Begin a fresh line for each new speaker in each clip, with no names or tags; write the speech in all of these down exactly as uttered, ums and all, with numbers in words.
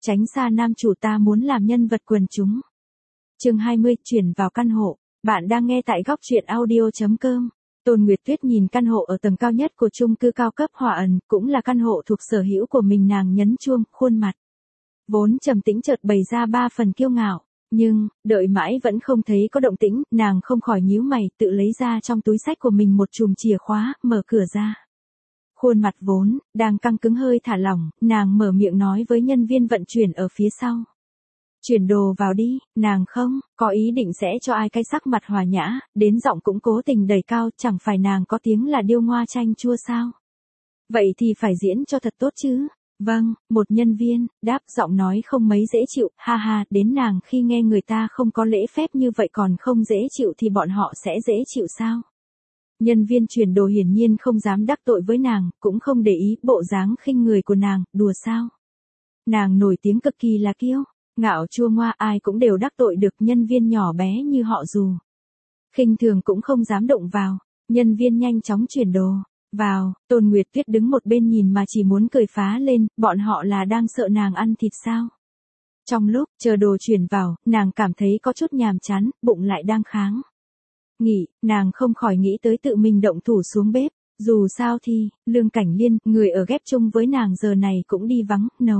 Tránh xa nam chủ ta muốn làm nhân vật quần chúng. Chương hai mươi, chuyển vào căn hộ. Bạn đang nghe tại góc truyện audio chấm com. Tôn Nguyệt Tuyết nhìn căn hộ ở tầng cao nhất của chung cư cao cấp Hòa Ẩn, cũng là căn hộ thuộc sở hữu của mình. Nàng nhấn chuông, khuôn mặt vốn trầm tĩnh chợt bày ra ba phần kiêu ngạo, nhưng đợi mãi vẫn không thấy có động tĩnh, nàng không khỏi nhíu mày, tự lấy ra trong túi xách của mình một chùm chìa khóa, mở cửa ra. Khuôn mặt vốn đang căng cứng hơi thả lỏng, nàng mở miệng nói với nhân viên vận chuyển ở phía sau. Chuyển đồ vào đi. Nàng không có ý định sẽ cho ai cái sắc mặt hòa nhã, đến giọng cũng cố tình đẩy cao, chẳng phải nàng có tiếng là điêu ngoa chanh chua sao? Vậy thì phải diễn cho thật tốt chứ. Vâng, một nhân viên đáp, giọng nói không mấy dễ chịu, ha ha, đến nàng khi nghe người ta không có lễ phép như vậy còn không dễ chịu thì bọn họ sẽ dễ chịu sao? Nhân viên chuyển đồ hiển nhiên không dám đắc tội với nàng, cũng không để ý bộ dáng khinh người của nàng, đùa sao? Nàng nổi tiếng cực kỳ là kiêu ngạo chua ngoa, ai cũng đều đắc tội được, nhân viên nhỏ bé như họ dù khinh thường cũng không dám động vào. Nhân viên nhanh chóng chuyển đồ vào, Tôn Nguyệt Tuyết đứng một bên nhìn mà chỉ muốn cười phá lên, bọn họ là đang sợ nàng ăn thịt sao? Trong lúc chờ đồ chuyển vào, nàng cảm thấy có chút nhàm chán, bụng lại đang kháng nghỉ, nàng không khỏi nghĩ tới tự mình động thủ xuống bếp. Dù sao thì, Lương Cảnh Liên, người ở ghép chung với nàng giờ này cũng đi vắng, nấu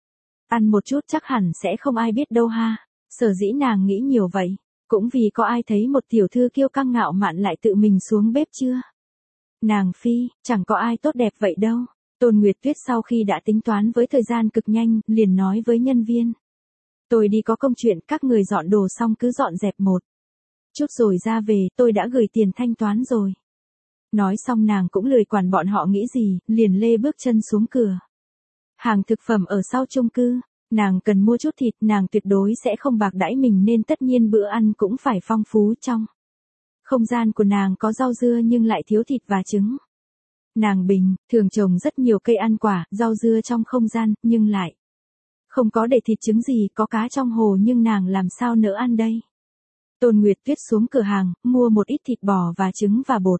ăn một chút chắc hẳn sẽ không ai biết đâu ha. Sở dĩ nàng nghĩ nhiều vậy, cũng vì có ai thấy một tiểu thư kiêu căng ngạo mạn lại tự mình xuống bếp chưa? Nàng phi, chẳng có ai tốt đẹp vậy đâu. Tôn Nguyệt Tuyết sau khi đã tính toán với thời gian cực nhanh, liền nói với nhân viên. Tôi đi có công chuyện, các người dọn đồ xong cứ dọn dẹp một chút rồi ra về, tôi đã gửi tiền thanh toán rồi. Nói xong nàng cũng lười quản bọn họ nghĩ gì, liền lê bước chân xuống cửa hàng thực phẩm ở sau chung cư. Nàng cần mua chút thịt, nàng tuyệt đối sẽ không bạc đãi mình nên tất nhiên bữa ăn cũng phải phong phú. Trong không gian của nàng có rau dưa nhưng lại thiếu thịt và trứng. Nàng bình thường trồng rất nhiều cây ăn quả, rau dưa trong không gian, nhưng lại không có để thịt trứng gì, có cá trong hồ nhưng nàng làm sao nỡ ăn đây. Tôn Nguyệt Tuyết xuống cửa hàng, mua một ít thịt bò và trứng và bột.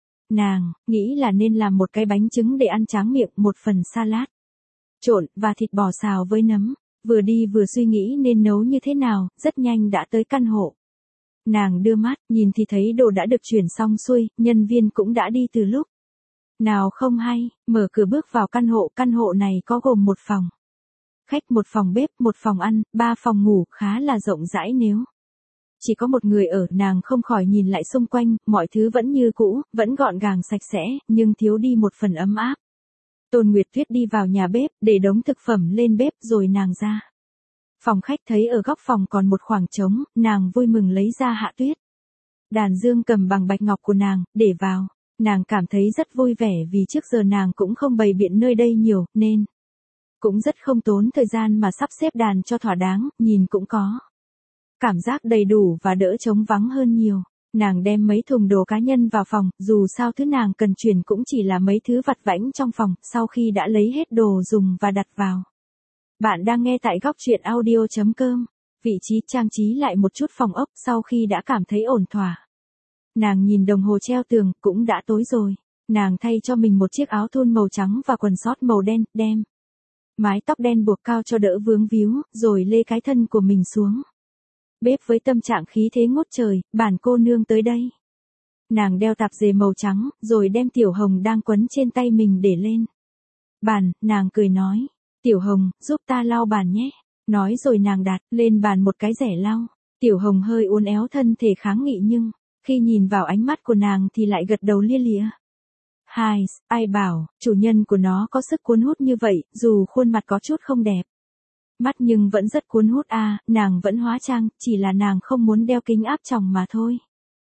Nàng nghĩ là nên làm một cái bánh trứng để ăn tráng miệng, một phần salad trộn và thịt bò xào với nấm. Vừa đi vừa suy nghĩ nên nấu như thế nào, rất nhanh đã tới căn hộ. Nàng đưa mắt, nhìn thì thấy đồ đã được chuyển xong xuôi, nhân viên cũng đã đi từ lúc nào không hay, mở cửa bước vào căn hộ. Căn hộ này có gồm một phòng khách, một phòng bếp, một phòng ăn, ba phòng ngủ, khá là rộng rãi. Nếu chỉ có một người ở, nàng không khỏi nhìn lại xung quanh, mọi thứ vẫn như cũ, vẫn gọn gàng sạch sẽ, nhưng thiếu đi một phần ấm áp. Tôn Nguyệt Tuyết đi vào nhà bếp, để đống thực phẩm lên bếp rồi nàng ra phòng khách, thấy ở góc phòng còn một khoảng trống, nàng vui mừng lấy ra Hạ Tuyết đàn dương cầm bằng bạch ngọc của nàng, để vào. Nàng cảm thấy rất vui vẻ vì trước giờ nàng cũng không bày biện nơi đây nhiều, nên cũng rất không tốn thời gian mà sắp xếp đàn cho thỏa đáng, nhìn cũng có cảm giác đầy đủ và đỡ trống vắng hơn nhiều. Nàng đem mấy thùng đồ cá nhân vào phòng, dù sao thứ nàng cần chuyển cũng chỉ là mấy thứ vặt vãnh trong phòng, sau khi đã lấy hết đồ dùng và đặt vào. Bạn đang nghe tại góc truyện audio chấm com. Vị trí trang trí lại một chút phòng ốc, sau khi đã cảm thấy ổn thỏa. Nàng nhìn đồng hồ treo tường, cũng đã tối rồi. Nàng thay cho mình một chiếc áo thun màu trắng và quần sót màu đen, đem mái tóc đen buộc cao cho đỡ vướng víu, rồi lê cái thân của mình xuống bếp với tâm trạng khí thế ngút trời. Bản cô nương tới đây. Nàng đeo tạp dề màu trắng, rồi đem Tiểu Hồng đang quấn trên tay mình để lên bàn, nàng cười nói. Tiểu Hồng, giúp ta lau bàn nhé. Nói rồi nàng đặt lên bàn một cái rẻ lau. Tiểu Hồng hơi uốn éo thân thể kháng nghị nhưng, khi nhìn vào ánh mắt của nàng thì lại gật đầu lia lịa. Hai, ai bảo, chủ nhân của nó có sức cuốn hút như vậy, dù khuôn mặt có chút không đẹp mắt nhưng vẫn rất cuốn hút a. À, nàng vẫn hóa trang, chỉ là nàng không muốn đeo kính áp tròng mà thôi.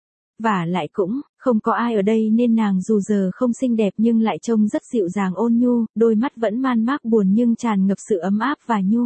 Vả lại cũng không có ai ở đây nên nàng dù giờ không xinh đẹp nhưng lại trông rất dịu dàng ôn nhu, đôi mắt vẫn man mác buồn nhưng tràn ngập sự ấm áp và nhu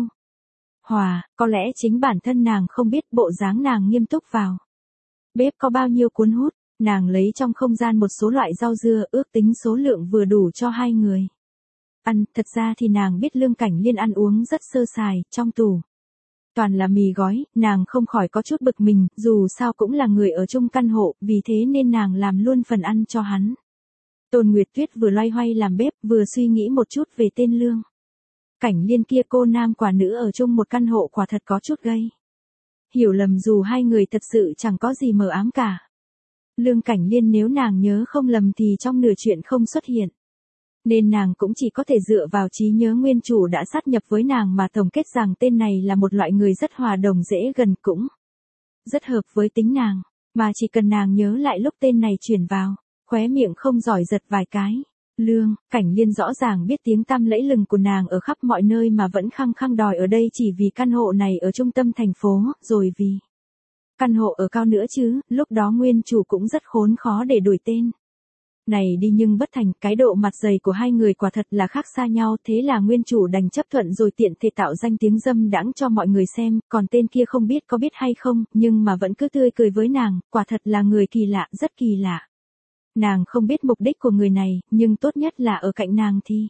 hòa. Có lẽ chính bản thân nàng không biết bộ dáng nàng nghiêm túc vào bếp có bao nhiêu cuốn hút. Nàng lấy trong không gian một số loại rau dưa, ước tính số lượng vừa đủ cho hai người ăn. Thật ra thì nàng biết Lương Cảnh Liên ăn uống rất sơ sài, trong tủ toàn là mì gói. Nàng không khỏi có chút bực mình, dù sao cũng là người ở chung căn hộ, vì thế nên nàng làm luôn phần ăn cho hắn. Tôn Nguyệt Tuyết vừa loay hoay làm bếp, vừa suy nghĩ một chút về tên Lương Cảnh Liên kia cô nam quả nữ ở chung một căn hộ quả thật có chút gây hiểu lầm dù hai người thật sự chẳng có gì mờ ám cả. Lương Cảnh Liên nếu nàng nhớ không lầm thì trong nửa chuyện không xuất hiện. Nên nàng cũng chỉ có thể dựa vào trí nhớ nguyên chủ đã sát nhập với nàng mà tổng kết rằng tên này là một loại người rất hòa đồng dễ gần cũng rất hợp với tính nàng, mà chỉ cần nàng nhớ lại lúc tên này chuyển vào, khóe miệng không giỏi giật vài cái. Lương Cảnh Liên rõ ràng biết tiếng tăm lẫy lừng của nàng ở khắp mọi nơi mà vẫn khăng khăng đòi ở đây chỉ vì căn hộ này ở trung tâm thành phố, rồi vì căn hộ ở cao nữa chứ, lúc đó nguyên chủ cũng rất khốn khó để đổi tên. Này đi nhưng bất thành, cái độ mặt dày của hai người quả thật là khác xa nhau, thế là nguyên chủ đành chấp thuận rồi tiện thể tạo danh tiếng dâm đãng cho mọi người xem, còn tên kia không biết có biết hay không, nhưng mà vẫn cứ tươi cười với nàng, quả thật là người kỳ lạ, rất kỳ lạ. Nàng không biết mục đích của người này, nhưng tốt nhất là ở cạnh nàng thì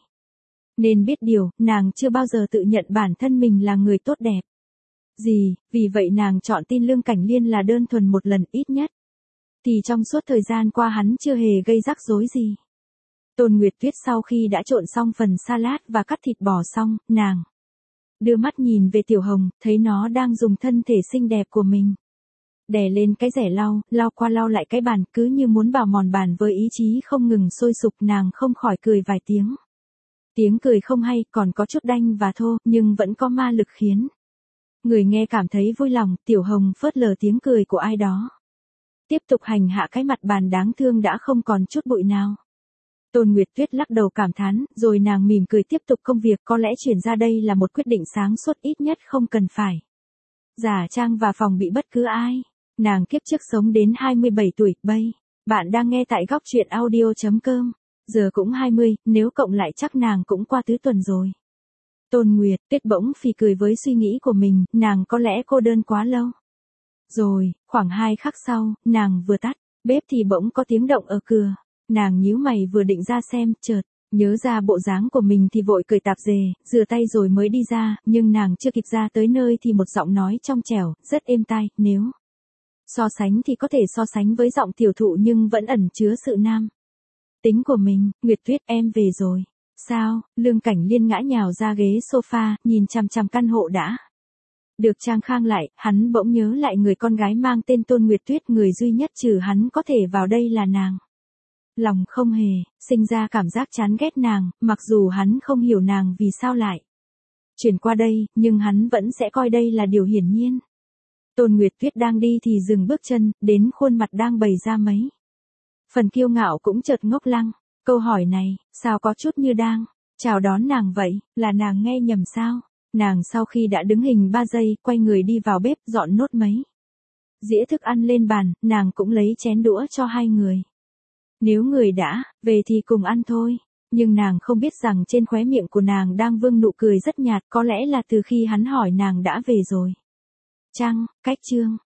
nên biết điều, nàng chưa bao giờ tự nhận bản thân mình là người tốt đẹp gì, vì vậy nàng chọn tin Lương Cảnh Liên là đơn thuần một lần ít nhất. Thì trong suốt thời gian qua hắn chưa hề gây rắc rối gì. Tôn Nguyệt Tuyết sau khi đã trộn xong phần salad và cắt thịt bò xong, nàng đưa mắt nhìn về Tiểu Hồng, thấy nó đang dùng thân thể xinh đẹp của mình đè lên cái rẻ lau, lau qua lau lại cái bàn, cứ như muốn bào mòn bàn với ý chí không ngừng sôi sục, nàng không khỏi cười vài tiếng. Tiếng cười không hay, còn có chút đanh và thô, nhưng vẫn có ma lực khiến người nghe cảm thấy vui lòng. Tiểu Hồng phớt lờ tiếng cười của ai đó, tiếp tục hành hạ cái mặt bàn đáng thương đã không còn chút bụi nào. Tôn Nguyệt Tuyết lắc đầu cảm thán, rồi nàng mỉm cười tiếp tục công việc, có lẽ chuyển ra đây là một quyết định sáng suốt, ít nhất không cần phải giả trang và phòng bị bất cứ ai. Nàng kiếp trước sống đến hai mươi bảy tuổi, bây bạn đang nghe tại góc truyện audio chấm com, giờ cũng hai mươi, nếu cộng lại chắc nàng cũng qua tứ tuần rồi. Tôn Nguyệt Tuyết bỗng phì cười với suy nghĩ của mình, nàng có lẽ cô đơn quá lâu rồi. Khoảng hai khắc sau, nàng vừa tắt bếp thì bỗng có tiếng động ở cửa. Nàng nhíu mày vừa định ra xem, chợt nhớ ra bộ dáng của mình thì vội cởi tạp dề, rửa tay rồi mới đi ra, nhưng nàng chưa kịp ra tới nơi thì một giọng nói trong trẻo, rất êm tai, nếu so sánh thì có thể so sánh với giọng tiểu thụ nhưng vẫn ẩn chứa sự nam tính của mình. Nguyệt Tuyết, em về rồi. Sao? Lương Cảnh Liên ngã nhào ra ghế sofa, nhìn chằm chằm căn hộ đã được trang khang lại, hắn bỗng nhớ lại người con gái mang tên Tôn Nguyệt Tuyết, người duy nhất trừ hắn có thể vào đây là nàng. Lòng không hề sinh ra cảm giác chán ghét nàng, mặc dù hắn không hiểu nàng vì sao lại chuyển qua đây, nhưng hắn vẫn sẽ coi đây là điều hiển nhiên. Tôn Nguyệt Tuyết đang đi thì dừng bước chân, đến khuôn mặt đang bày ra mấy phần kiêu ngạo cũng chợt ngốc lăng. Câu hỏi này, sao có chút như đang chào đón nàng vậy, là nàng nghe nhầm sao? Nàng sau khi đã đứng hình ba giây, quay người đi vào bếp dọn nốt mấy dĩa thức ăn lên bàn, nàng cũng lấy chén đũa cho hai người. Nếu người đã về thì cùng ăn thôi. Nhưng nàng không biết rằng trên khóe miệng của nàng đang vương nụ cười rất nhạt, có lẽ là từ khi hắn hỏi nàng đã về rồi chăng. Cách chương